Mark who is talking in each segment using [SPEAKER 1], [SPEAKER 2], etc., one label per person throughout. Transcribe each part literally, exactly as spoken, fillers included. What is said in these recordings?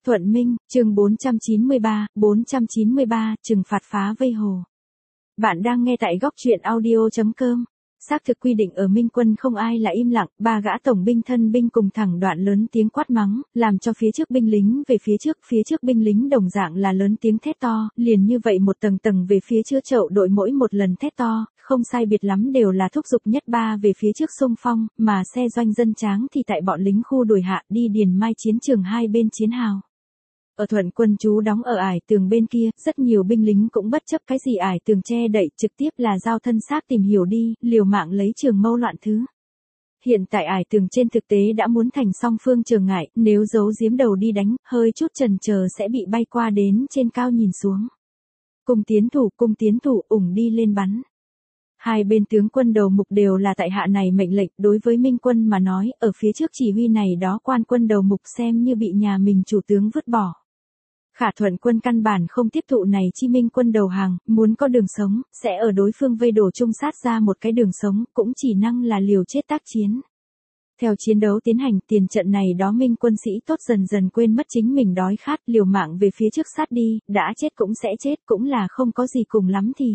[SPEAKER 1] Thuận Minh, chương bốn trăm chín mươi ba, bốn trăm chín mươi ba, trừng phạt phá vây hồ. Bạn đang nghe tại góc truyện audio chấm com. Xác thực quy định ở Minh quân không ai là im lặng, ba gã tổng binh thân binh cùng thẳng đoạn lớn tiếng quát mắng, làm cho phía trước binh lính về phía trước, phía trước binh lính đồng dạng là lớn tiếng thét to, liền như vậy một tầng tầng về phía trước chậu đội mỗi một lần thét to, không sai biệt lắm đều là thúc giục nhất ba về phía trước xung phong, mà xe doanh dân tráng thì tại bọn lính khu đuổi hạ đi điền mai chiến trường hai bên chiến hào. Ở Thuận quân trú đóng ở ải tường bên kia, rất nhiều binh lính cũng bất chấp cái gì ải tường che đậy, trực tiếp là giao thân xác tìm hiểu đi, liều mạng lấy trường mâu loạn thứ. Hiện tại ải tường trên thực tế đã muốn thành song phương trường ngại, nếu giấu giếm đầu đi đánh, hơi chút chần chờ sẽ bị bay qua đến trên cao nhìn xuống. Cùng tiến thủ, cùng tiến thủ, ủng đi lên bắn. Hai bên tướng quân đầu mục đều là tại hạ này mệnh lệnh, đối với Minh quân mà nói, ở phía trước chỉ huy này đó quan quân đầu mục xem như bị nhà mình chủ tướng vứt bỏ. Khả Thuận quân căn bản không tiếp thụ này chi Minh quân đầu hàng, muốn có đường sống, sẽ ở đối phương vây đổ trung sát ra một cái đường sống, cũng chỉ năng là liều chết tác chiến. Theo chiến đấu tiến hành, tiền trận này đó Minh quân sĩ tốt dần dần quên mất chính mình đói khát, liều mạng về phía trước sát đi, đã chết cũng sẽ chết, cũng là không có gì cùng lắm thì.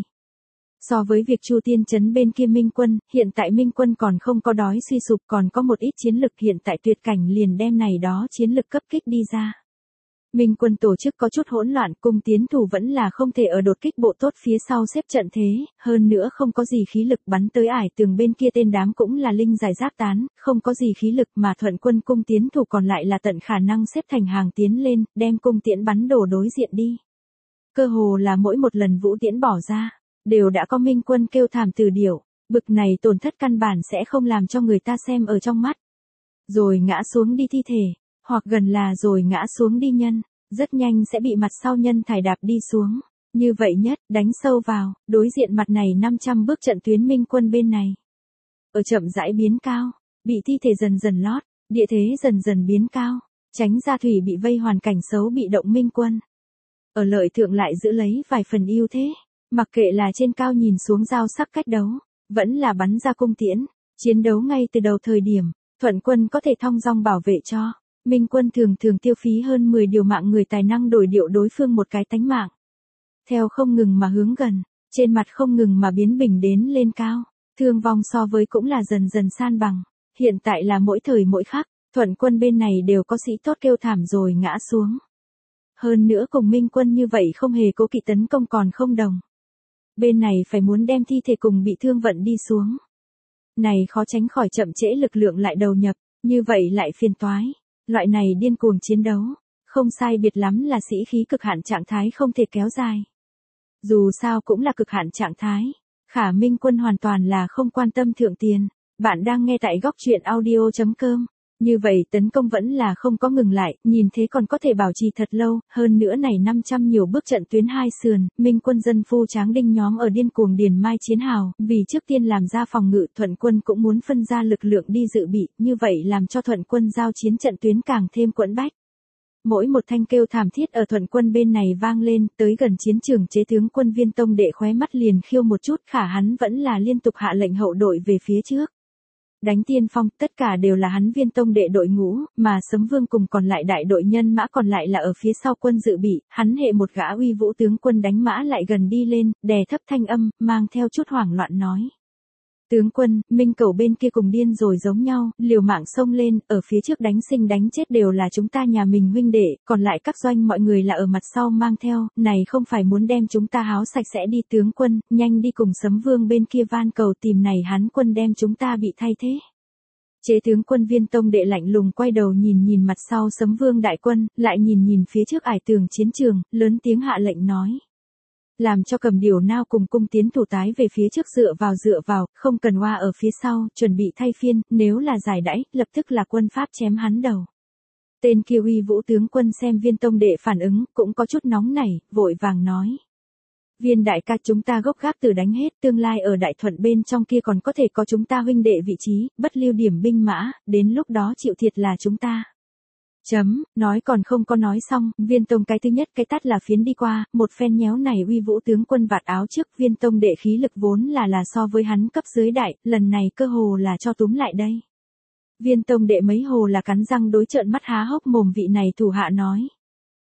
[SPEAKER 1] So với việc Chu Tiên trấn bên kia Minh quân, hiện tại Minh quân còn không có đói suy sụp, còn có một ít chiến lực, hiện tại tuyệt cảnh liền đem này đó chiến lực cấp kích đi ra. Minh quân tổ chức có chút hỗn loạn, cung tiến thủ vẫn là không thể ở đột kích bộ tốt phía sau xếp trận thế, hơn nữa không có gì khí lực, bắn tới ải tường bên kia tên đám cũng là linh giải rác tán, không có gì khí lực, mà Thuận quân cung tiến thủ còn lại là tận khả năng xếp thành hàng tiến lên, đem cung tiễn bắn đổ đối diện đi. Cơ hồ là mỗi một lần vũ tiễn bỏ ra, đều đã có Minh quân kêu thảm từ điểu, bực này tổn thất căn bản sẽ không làm cho người ta xem ở trong mắt. Rồi ngã xuống đi thi thể, hoặc gần là rồi ngã xuống đi nhân, rất nhanh sẽ bị mặt sau nhân thải đạp đi xuống. Như vậy nhất, đánh sâu vào, đối diện mặt này năm trăm bước trận tuyến Minh quân bên này. Ở chậm rãi biến cao, bị thi thể dần dần lót, địa thế dần dần biến cao, tránh ra thủy bị vây hoàn cảnh xấu bị động Minh quân. Ở lợi thượng lại giữ lấy vài phần ưu thế, mặc kệ là trên cao nhìn xuống giao sắc cách đấu, vẫn là bắn ra cung tiễn, chiến đấu ngay từ đầu thời điểm, Thuận quân có thể thong dong bảo vệ cho. Minh quân thường thường tiêu phí hơn mười điều mạng người tài năng đổi điệu đối phương một cái tánh mạng. Theo không ngừng mà hướng gần, trên mặt không ngừng mà biến bình đến lên cao, thương vong so với cũng là dần dần san bằng. Hiện tại là mỗi thời mỗi khắc, Thuận quân bên này đều có sĩ tốt kêu thảm rồi ngã xuống. Hơn nữa cùng Minh quân như vậy không hề cố kỵ tấn công còn không đồng. Bên này phải muốn đem thi thể cùng bị thương vận đi xuống. Này khó tránh khỏi chậm trễ lực lượng lại đầu nhập, như vậy lại phiền toái. Loại này điên cuồng chiến đấu, không sai biệt lắm là sĩ khí cực hạn trạng thái không thể kéo dài. Dù sao cũng là cực hạn trạng thái, khả Minh quân hoàn toàn là không quan tâm thượng tiền. Bạn đang nghe tại góc truyện audio chấm com. Như vậy tấn công vẫn là không có ngừng lại, nhìn thế còn có thể bảo trì thật lâu, hơn nữa này năm trăm nhiều bước trận tuyến hai sườn, Minh quân dân phu tráng đinh nhóm ở điên cuồng điền mai chiến hào, vì trước tiên làm ra phòng ngự, Thuận quân cũng muốn phân ra lực lượng đi dự bị, như vậy làm cho Thuận quân giao chiến trận tuyến càng thêm quẫn bách. Mỗi một thanh kêu thảm thiết ở Thuận quân bên này vang lên, tới gần chiến trường chế tướng quân Viên Tông Đệ khóe mắt liền khiêu một chút, khả hắn vẫn là liên tục hạ lệnh hậu đội về phía trước. Đánh tiên phong, tất cả đều là hắn Viên Tông Đệ đội ngũ, mà Sấm Vương cùng còn lại đại đội nhân mã còn lại là ở phía sau quân dự bị, hắn hệ một gã uy vũ tướng quân đánh mã lại gần đi lên, đè thấp thanh âm, mang theo chút hoảng loạn nói. Tướng quân, Minh cầu bên kia cùng điên rồi giống nhau, liều mạng xông lên, ở phía trước đánh sinh đánh chết đều là chúng ta nhà mình huynh đệ, còn lại các doanh mọi người là ở mặt sau mang theo, này không phải muốn đem chúng ta háo sạch sẽ đi tướng quân, nhanh đi cùng Sấm Vương bên kia van cầu tìm này hắn quân đem chúng ta bị thay thế. Chế tướng quân Viên Tông Đệ lạnh lùng quay đầu nhìn nhìn mặt sau Sấm Vương đại quân, lại nhìn nhìn phía trước ải tường chiến trường, lớn tiếng hạ lệnh nói. Làm cho Cầm Điểu Nao cùng cung tiến thủ tái về phía trước dựa vào dựa vào, không cần oa ở phía sau, chuẩn bị thay phiên, nếu là giải đãi, lập tức là quân pháp chém hắn đầu. Tên kia uy vũ tướng quân xem Viên Tông Đệ phản ứng, cũng có chút nóng nảy, vội vàng nói. Viên đại ca chúng ta gốc gác từ đánh hết, tương lai ở Đại Thuận bên trong kia còn có thể có chúng ta huynh đệ vị trí, bất lưu điểm binh mã, đến lúc đó chịu thiệt là chúng ta. Chấm, nói còn không có nói xong, Viên Tông cái thứ nhất cái tát là phiến đi qua, một phen nhéo này uy vũ tướng quân vạt áo trước, Viên Tông Đệ khí lực vốn là là so với hắn cấp dưới đại, lần này cơ hồ là cho túm lại đây. Viên Tông Đệ mấy hồ là cắn răng đối trợn mắt há hốc mồm vị này thủ hạ nói.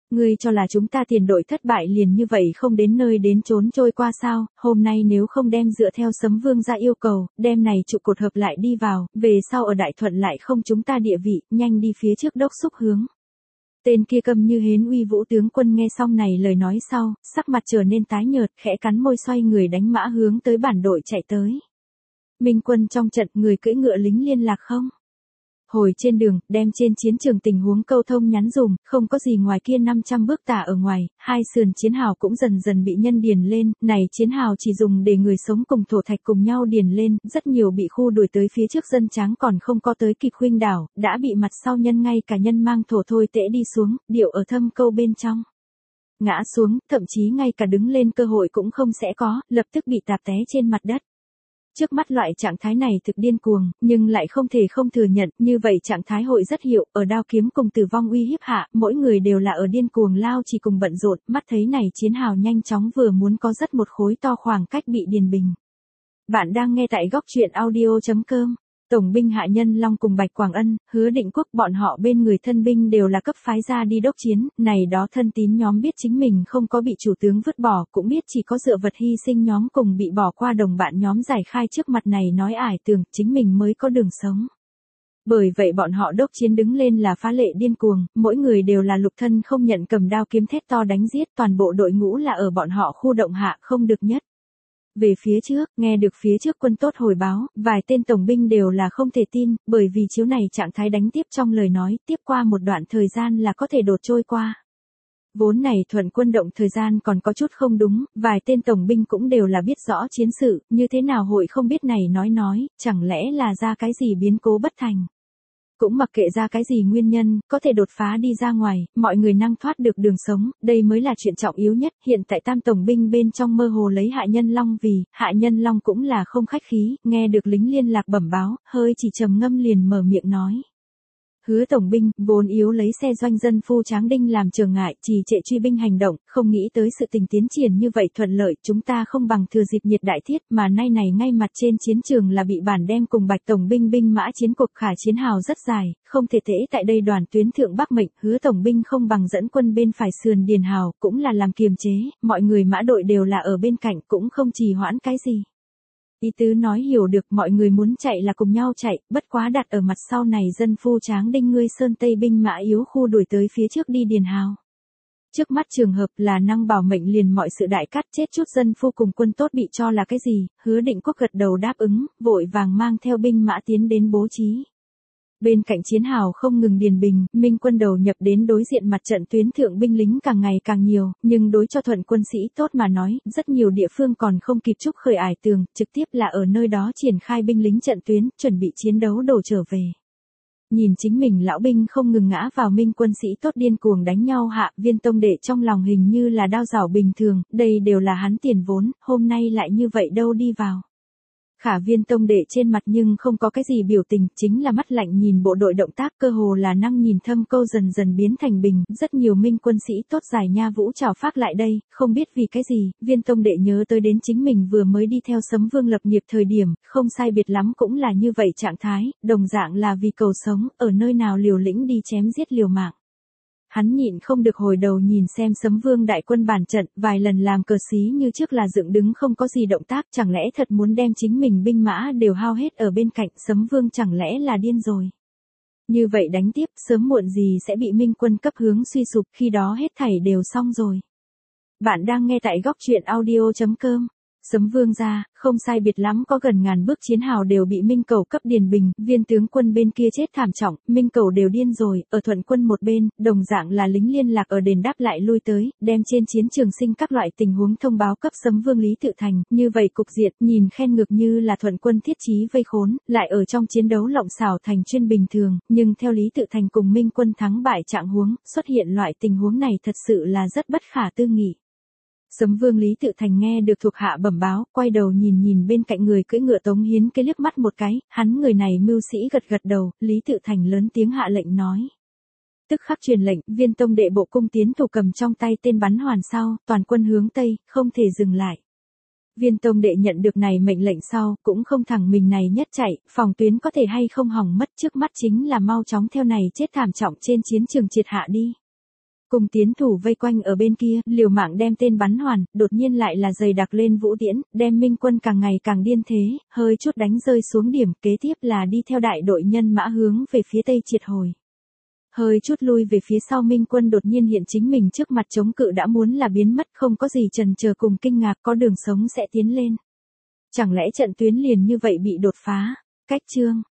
[SPEAKER 1] Ngươi cho là chúng ta tiền đội thất bại liền như vậy không đến nơi đến chốn trôi qua sao, hôm nay nếu không đem dựa theo Sấm Vương ra yêu cầu, đem này trụ cột hợp lại đi vào, về sau ở Đại Thuận lại không chúng ta địa vị, nhanh đi phía trước đốc xúc hướng. Tên kia câm như hến uy vũ tướng quân nghe xong này lời nói sau, sắc mặt trở nên tái nhợt, khẽ cắn môi xoay người đánh mã hướng tới bản đội chạy tới. Minh quân trong trận người cưỡi ngựa lính liên lạc không? Hồi trên đường, đem trên chiến trường tình huống câu thông nhắn dùm, không có gì ngoài kia năm trăm bước tả ở ngoài, hai sườn chiến hào cũng dần dần bị nhân điền lên, này chiến hào chỉ dùng để người sống cùng thổ thạch cùng nhau điền lên, rất nhiều bị khu đuổi tới phía trước dân tráng còn không có tới kịp khuynh đảo, đã bị mặt sau nhân ngay cả nhân mang thổ thôi tễ đi xuống, điệu ở thâm câu bên trong. Ngã xuống, thậm chí ngay cả đứng lên cơ hội cũng không sẽ có, lập tức bị tạp té trên mặt đất. Trước mắt loại trạng thái này thực điên cuồng, nhưng lại không thể không thừa nhận, như vậy trạng thái hội rất hiệu, ở đao kiếm cùng tử vong uy hiếp hạ, mỗi người đều là ở điên cuồng lao chỉ cùng bận rộn, mắt thấy này chiến hào nhanh chóng vừa muốn có rất một khối to khoảng cách bị điền bình. Bạn đang nghe tại góc truyện audio chấm com. Tổng binh Hạ Nhân Long cùng Bạch Quảng Ân, Hứa Định Quốc bọn họ bên người thân binh đều là cấp phái ra đi đốc chiến, này đó thân tín nhóm biết chính mình không có bị chủ tướng vứt bỏ, cũng biết chỉ có dựa vật hy sinh nhóm cùng bị bỏ qua đồng bạn nhóm giải khai trước mặt này nói ải tưởng chính mình mới có đường sống. Bởi vậy bọn họ đốc chiến đứng lên là phá lệ điên cuồng, mỗi người đều là lục thân không nhận cầm đao kiếm thét to đánh giết, toàn bộ đội ngũ là ở bọn họ khu động hạ không được nhất. Về phía trước, nghe được phía trước quân tốt hồi báo, vài tên tổng binh đều là không thể tin, bởi vì chiếu này trạng thái đánh tiếp trong lời nói, tiếp qua một đoạn thời gian là có thể đột trôi qua. Vốn này thuận quân động thời gian còn có chút không đúng, vài tên tổng binh cũng đều là biết rõ chiến sự, như thế nào hội không biết này nói nói, chẳng lẽ là ra cái gì biến cố bất thành. Cũng mặc kệ ra cái gì nguyên nhân, có thể đột phá đi ra ngoài, mọi người năng thoát được đường sống, đây mới là chuyện trọng yếu nhất. Hiện tại tam tổng binh bên trong mơ hồ lấy Hạ Nhân Long vì, Hạ Nhân Long cũng là không khách khí, nghe được lính liên lạc bẩm báo, hơi chỉ trầm ngâm liền mở miệng nói. Hứa tổng binh, vốn yếu lấy xe doanh dân phu Tráng Đinh làm trở ngại, trì trệ truy binh hành động, không nghĩ tới sự tình tiến triển như vậy thuận lợi, chúng ta không bằng thừa dịp nhiệt đại thiết, mà nay này ngay mặt trên chiến trường là bị bản đem cùng Bạch tổng binh binh mã chiến cuộc khả chiến hào rất dài, không thể tễ tại đây đoàn tuyến thượng Bắc mệnh, Hứa tổng binh không bằng dẫn quân bên phải sườn điền hào, cũng là làm kiềm chế, mọi người mã đội đều là ở bên cạnh, cũng không trì hoãn cái gì. Ý tứ nói hiểu được mọi người muốn chạy là cùng nhau chạy, bất quá đặt ở mặt sau này dân phu Tráng Đinh ngươi sơn tây binh mã yếu khu đuổi tới phía trước đi điền hào. Trước mắt trường hợp là năng bảo mệnh liền mọi sự đại cắt chết chút dân phu cùng quân tốt bị cho là cái gì, Hứa Định Quốc gật đầu đáp ứng, vội vàng mang theo binh mã tiến đến bố trí. Bên cạnh chiến hào không ngừng điền bình, Minh quân đầu nhập đến đối diện mặt trận tuyến thượng binh lính càng ngày càng nhiều, nhưng đối cho thuận quân sĩ tốt mà nói, rất nhiều địa phương còn không kịp chúc khởi ải tường, trực tiếp là ở nơi đó triển khai binh lính trận tuyến, chuẩn bị chiến đấu đổ trở về. Nhìn chính mình lão binh không ngừng ngã vào Minh quân sĩ tốt điên cuồng đánh nhau hạ, Viên Tông Đệ trong lòng hình như là đao rảo bình thường, đây đều là hắn tiền vốn, hôm nay lại như vậy đâu đi vào. Khả Viên Tông Đệ trên mặt nhưng không có cái gì biểu tình, chính là mắt lạnh nhìn bộ đội động tác cơ hồ là năng nhìn thâm câu dần dần biến thành bình, rất nhiều Minh quân sĩ tốt giải nha vũ trào phát lại đây, không biết vì cái gì, Viên Tông Đệ nhớ tới đến chính mình vừa mới đi theo Sấm Vương lập nghiệp thời điểm, không sai biệt lắm cũng là như vậy trạng thái, đồng dạng là vì cầu sống, ở nơi nào liều lĩnh đi chém giết liều mạng. Hắn nhịn không được hồi đầu nhìn xem Sấm Vương đại quân bản trận, vài lần làm cờ xí như trước là dựng đứng không có gì động tác, chẳng lẽ thật muốn đem chính mình binh mã đều hao hết ở bên cạnh, Sấm Vương chẳng lẽ là điên rồi. Như vậy đánh tiếp, sớm muộn gì sẽ bị Minh quân cấp hướng suy sụp, khi đó hết thảy đều xong rồi. Bạn đang nghe tại góc truyện audio chấm com. Sấm Vương ra, không sai biệt lắm có gần ngàn bước chiến hào đều bị Minh Cầu cấp điền bình, viên tướng quân bên kia chết thảm trọng, Minh Cầu đều điên rồi, ở thuận quân một bên, đồng dạng là lính liên lạc ở đền đáp lại lui tới, đem trên chiến trường sinh các loại tình huống thông báo cấp Sấm Vương Lý Tự Thành, như vậy cục diện, nhìn khen ngược như là thuận quân thiết trí vây khốn, lại ở trong chiến đấu lộng xảo thành chuyên bình thường, nhưng theo Lý Tự Thành cùng Minh quân thắng bại trạng huống, xuất hiện loại tình huống này thật sự là rất bất khả tư nghị. Sấm Vương Lý Tự Thành nghe được thuộc hạ bẩm báo, quay đầu nhìn nhìn bên cạnh người cưỡi ngựa Tống Hiến cái liếc mắt một cái, hắn người này mưu sĩ gật gật đầu, Lý Tự Thành lớn tiếng hạ lệnh nói. Tức khắc truyền lệnh, Viên Tông Đệ bộ cung tiến thủ cầm trong tay tên bắn hoàn sau, toàn quân hướng Tây, không thể dừng lại. Viên Tông Đệ nhận được này mệnh lệnh sau, cũng không thẳng mình này nhất chạy, phòng tuyến có thể hay không hỏng mất, trước mắt chính là mau chóng theo này chết thảm trọng trên chiến trường triệt hạ đi. Cùng tiến thủ vây quanh ở bên kia, liều mạng đem tên bắn hoàn, đột nhiên lại là dày đặc lên vũ tiễn, đem Minh quân càng ngày càng điên thế, hơi chút đánh rơi xuống điểm, kế tiếp là đi theo đại đội nhân mã hướng về phía tây triệt hồi. Hơi chút lui về phía sau Minh quân đột nhiên hiện chính mình trước mặt chống cự đã muốn là biến mất, không có gì chần chờ cùng kinh ngạc, có đường sống sẽ tiến lên. Chẳng lẽ trận tuyến liền như vậy bị đột phá? Cách chương